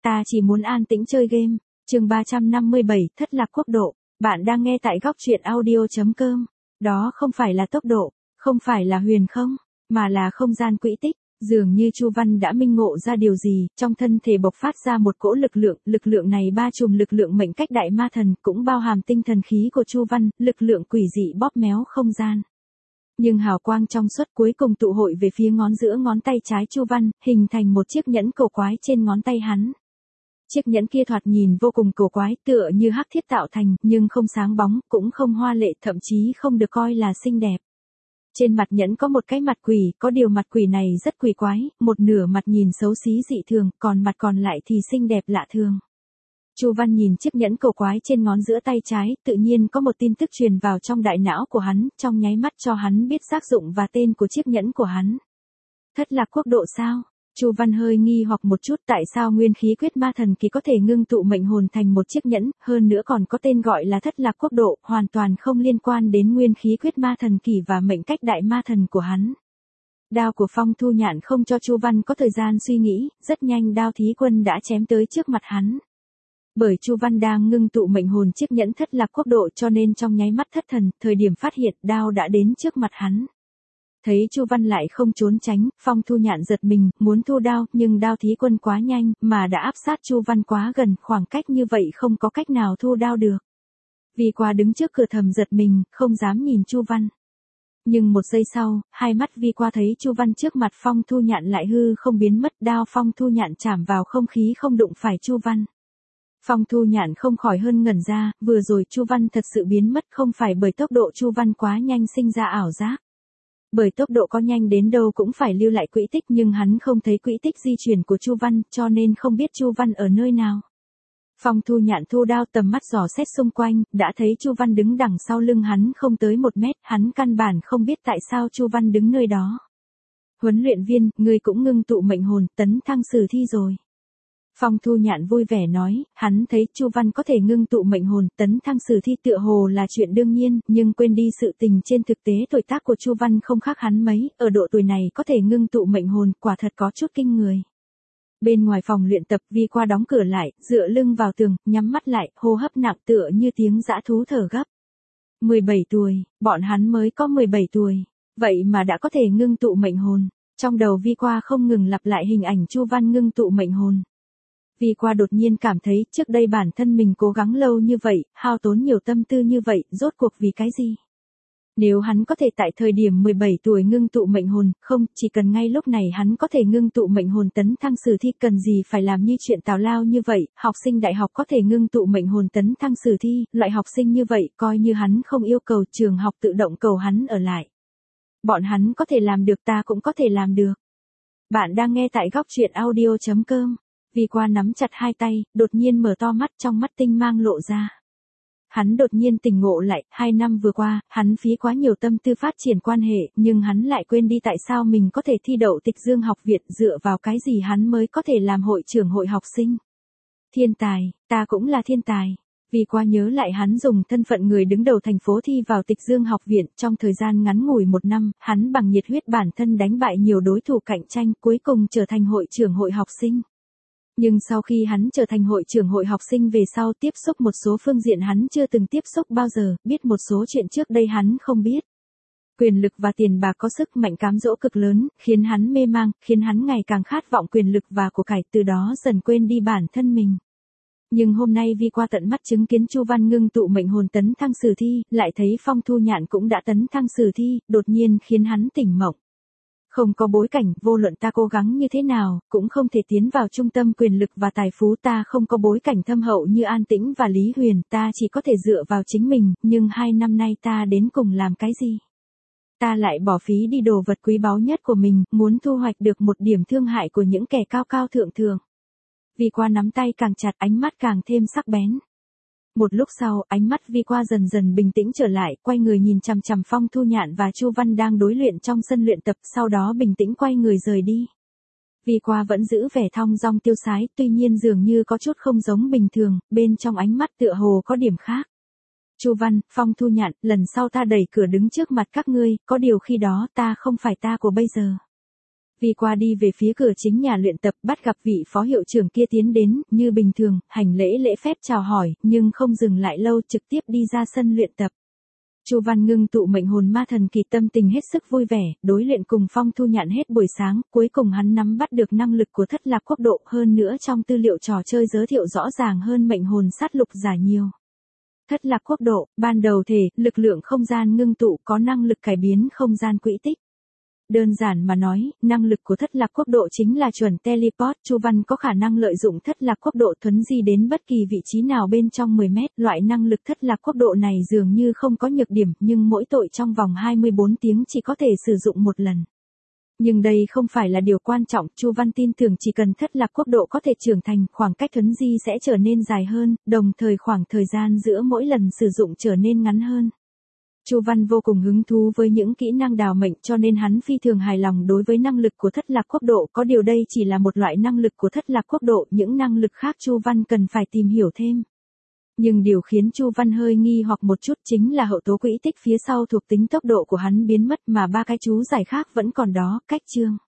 ta chỉ muốn an tĩnh chơi game. Chương 357, thất lạc quốc độ. Bạn đang nghe tại góc truyện audio.com. Đó không phải là tốc độ, không phải là huyền không, mà là không gian quỹ tích. Dường như Chu Văn đã minh ngộ ra điều gì, trong thân thể bộc phát ra một cỗ lực lượng này ba trùm lực lượng mệnh cách đại ma thần, cũng bao hàm tinh thần khí của Chu Văn, lực lượng quỷ dị bóp méo không gian. Nhưng hào quang trong suốt cuối cùng tụ hội về phía ngón giữa ngón tay trái Chu Văn, hình thành một chiếc nhẫn cổ quái trên ngón tay hắn. Chiếc nhẫn kia thoạt nhìn vô cùng cổ quái, tựa như hắc thiết tạo thành, nhưng không sáng bóng, cũng không hoa lệ, thậm chí không được coi là xinh đẹp. Trên mặt nhẫn có một cái mặt quỷ, có điều mặt quỷ này rất quỷ quái, một nửa mặt nhìn xấu xí dị thường, còn mặt còn lại thì xinh đẹp lạ thường. Chu Văn nhìn chiếc nhẫn cổ quái trên ngón giữa tay trái, tự nhiên có một tin tức truyền vào trong đại não của hắn, trong nháy mắt cho hắn biết tác dụng và tên của chiếc nhẫn của hắn. Thất lạc quốc độ sao? Chu Văn hơi nghi hoặc một chút, tại sao nguyên khí quyết ma thần kỳ có thể ngưng tụ mệnh hồn thành một chiếc nhẫn, hơn nữa còn có tên gọi là thất lạc quốc độ, hoàn toàn không liên quan đến nguyên khí quyết ma thần kỳ và mệnh cách đại ma thần của hắn. Đao của Phong Thu Nhạn không cho Chu Văn có thời gian suy nghĩ, rất nhanh đao thí quân đã chém tới trước mặt hắn. Bởi Chu Văn đang ngưng tụ mệnh hồn chiếc nhẫn thất lạc quốc độ cho nên trong nháy mắt thất thần, thời điểm phát hiện đao đã đến trước mặt hắn. Thấy Chu Văn lại không trốn tránh, Phong Thu Nhạn giật mình, muốn thu đao, nhưng đao thí quân quá nhanh, mà đã áp sát Chu Văn quá gần, khoảng cách như vậy không có cách nào thu đao được. Vì quá đứng trước cửa thầm giật mình, không dám nhìn Chu Văn. Nhưng một giây sau, hai mắt Vi Qua thấy Chu Văn trước mặt Phong Thu Nhạn lại hư không biến mất, đao Phong Thu Nhạn chạm vào không khí không đụng phải Chu Văn. Phong Thu Nhạn không khỏi hơn ngẩn ra, vừa rồi Chu Văn thật sự biến mất không phải bởi tốc độ Chu Văn quá nhanh sinh ra ảo giác. Bởi tốc độ có nhanh đến đâu cũng phải lưu lại quỹ tích, nhưng hắn không thấy quỹ tích di chuyển của Chu Văn, cho nên không biết Chu Văn ở nơi nào. Phong Thu Nhạn thu đao, tầm mắt dò xét xung quanh, đã thấy Chu Văn đứng đằng sau lưng hắn không tới 1 mét, hắn căn bản không biết tại sao Chu Văn đứng nơi đó. Huấn luyện viên, ngươi cũng ngưng tụ mệnh hồn, tấn thăng sử thi rồi. Phong Thu Nhạn vui vẻ nói, hắn thấy Chu Văn có thể ngưng tụ mệnh hồn, tấn thăng sử thi tựa hồ là chuyện đương nhiên, nhưng quên đi sự tình trên thực tế tuổi tác của Chu Văn không khác hắn mấy, ở độ tuổi này có thể ngưng tụ mệnh hồn, quả thật có chút kinh người. Bên ngoài phòng luyện tập, Vi Qua đóng cửa lại, dựa lưng vào tường, nhắm mắt lại, hô hấp nặng tựa như tiếng dã thú thở gấp. 17 tuổi, bọn hắn mới có 17 tuổi, vậy mà đã có thể ngưng tụ mệnh hồn. Trong đầu Vi Qua không ngừng lặp lại hình ảnh Chu Văn ngưng tụ mệnh hồn. Vi Qua đột nhiên cảm thấy trước đây bản thân mình cố gắng lâu như vậy, hao tốn nhiều tâm tư như vậy, rốt cuộc vì cái gì? Nếu hắn có thể tại thời điểm 17 tuổi ngưng tụ mệnh hồn, không, chỉ cần ngay lúc này hắn có thể ngưng tụ mệnh hồn tấn thăng sử thi, cần gì phải làm như chuyện tào lao như vậy, học sinh đại học có thể ngưng tụ mệnh hồn tấn thăng sử thi, loại học sinh như vậy, coi như hắn không yêu cầu trường học tự động cầu hắn ở lại. Bọn hắn có thể làm được, ta cũng có thể làm được. Bạn đang nghe tại góc truyện audio.com. Vi Qua nắm chặt hai tay, đột nhiên mở to mắt, trong mắt tinh mang lộ ra. Hắn đột nhiên tỉnh ngộ lại, 2 năm vừa qua, hắn phí quá nhiều tâm tư phát triển quan hệ, nhưng hắn lại quên đi tại sao mình có thể thi đậu Tịch Dương học viện, dựa vào cái gì hắn mới có thể làm hội trưởng hội học sinh. Thiên tài, ta cũng là thiên tài. Vi Qua nhớ lại hắn dùng thân phận người đứng đầu thành phố thi vào Tịch Dương học viện, trong thời gian ngắn ngủi 1 năm, hắn bằng nhiệt huyết bản thân đánh bại nhiều đối thủ cạnh tranh, cuối cùng trở thành hội trưởng hội học sinh. Nhưng sau khi hắn trở thành hội trưởng hội học sinh về sau, tiếp xúc một số phương diện hắn chưa từng tiếp xúc bao giờ, biết một số chuyện trước đây hắn không biết. Quyền lực và tiền bạc có sức mạnh cám dỗ cực lớn, khiến hắn mê mang, khiến hắn ngày càng khát vọng quyền lực và của cải, từ đó dần quên đi bản thân mình. Nhưng hôm nay Vi Qua tận mắt chứng kiến Chu Văn ngưng tụ mệnh hồn tấn thăng sử thi, lại thấy Phong Thu Nhạn cũng đã tấn thăng sử thi, đột nhiên khiến hắn tỉnh mộng. Không có bối cảnh, vô luận ta cố gắng như thế nào, cũng không thể tiến vào trung tâm quyền lực và tài phú, ta không có bối cảnh thâm hậu như An Tĩnh và Lý Huyền, ta chỉ có thể dựa vào chính mình, nhưng 2 năm nay ta đến cùng làm cái gì? Ta lại bỏ phí đi đồ vật quý báu nhất của mình, muốn thu hoạch được một điểm thương hại của những kẻ cao cao thượng thượng. Vi Qua nắm tay càng chặt, ánh mắt càng thêm sắc bén. Một lúc sau, ánh mắt Vi Qua dần dần bình tĩnh trở lại, quay người nhìn chằm chằm Phong Thu Nhạn và Chu Văn đang đối luyện trong sân luyện tập, sau đó bình tĩnh quay người rời đi. Vi Qua vẫn giữ vẻ thong dong tiêu sái, tuy nhiên dường như có chút không giống bình thường, bên trong ánh mắt tựa hồ có điểm khác. Chu Văn, Phong Thu Nhạn, lần sau ta đẩy cửa đứng trước mặt các ngươi, có điều khi đó ta không phải ta của bây giờ. Vi qua đi về phía cửa chính nhà luyện tập, bắt gặp vị phó hiệu trưởng kia tiến đến, như bình thường, hành lễ lễ phép chào hỏi, nhưng không dừng lại lâu, trực tiếp đi ra sân luyện tập. Chu Văn ngưng tụ mệnh hồn ma thần kỳ, tâm tình hết sức vui vẻ, đối luyện cùng Phong Thu Nhạn hết buổi sáng, cuối cùng hắn nắm bắt được năng lực của Thất Lạc Quốc độ, hơn nữa trong tư liệu trò chơi giới thiệu rõ ràng hơn mệnh hồn sát lục giả nhiều. Thất Lạc Quốc độ, ban đầu thể, lực lượng không gian ngưng tụ, có năng lực cải biến không gian quỹ tích. Đơn giản mà nói, năng lực của Thất Lạc Quốc độ chính là chuẩn teleport. Chu Văn có khả năng lợi dụng Thất Lạc Quốc độ thuấn di đến bất kỳ vị trí nào bên trong 10 mét. Loại năng lực Thất Lạc Quốc độ này dường như không có nhược điểm, nhưng mỗi tội trong vòng 24 tiếng chỉ có thể sử dụng một lần. Nhưng đây không phải là điều quan trọng, Chu Văn tin tưởng chỉ cần Thất Lạc Quốc độ có thể trưởng thành, khoảng cách thuấn di sẽ trở nên dài hơn, đồng thời khoảng thời gian giữa mỗi lần sử dụng trở nên ngắn hơn. Chu Văn vô cùng hứng thú với những kỹ năng đào mệnh, cho nên hắn phi thường hài lòng đối với năng lực của Thất Lạc Quốc độ, có điều đây chỉ là một loại năng lực của Thất Lạc Quốc độ, những năng lực khác Chu Văn cần phải tìm hiểu thêm. Nhưng điều khiến Chu Văn hơi nghi hoặc một chút chính là hậu tố quỹ tích phía sau thuộc tính tốc độ của hắn biến mất, mà ba cái chú giải khác vẫn còn đó. Cách chương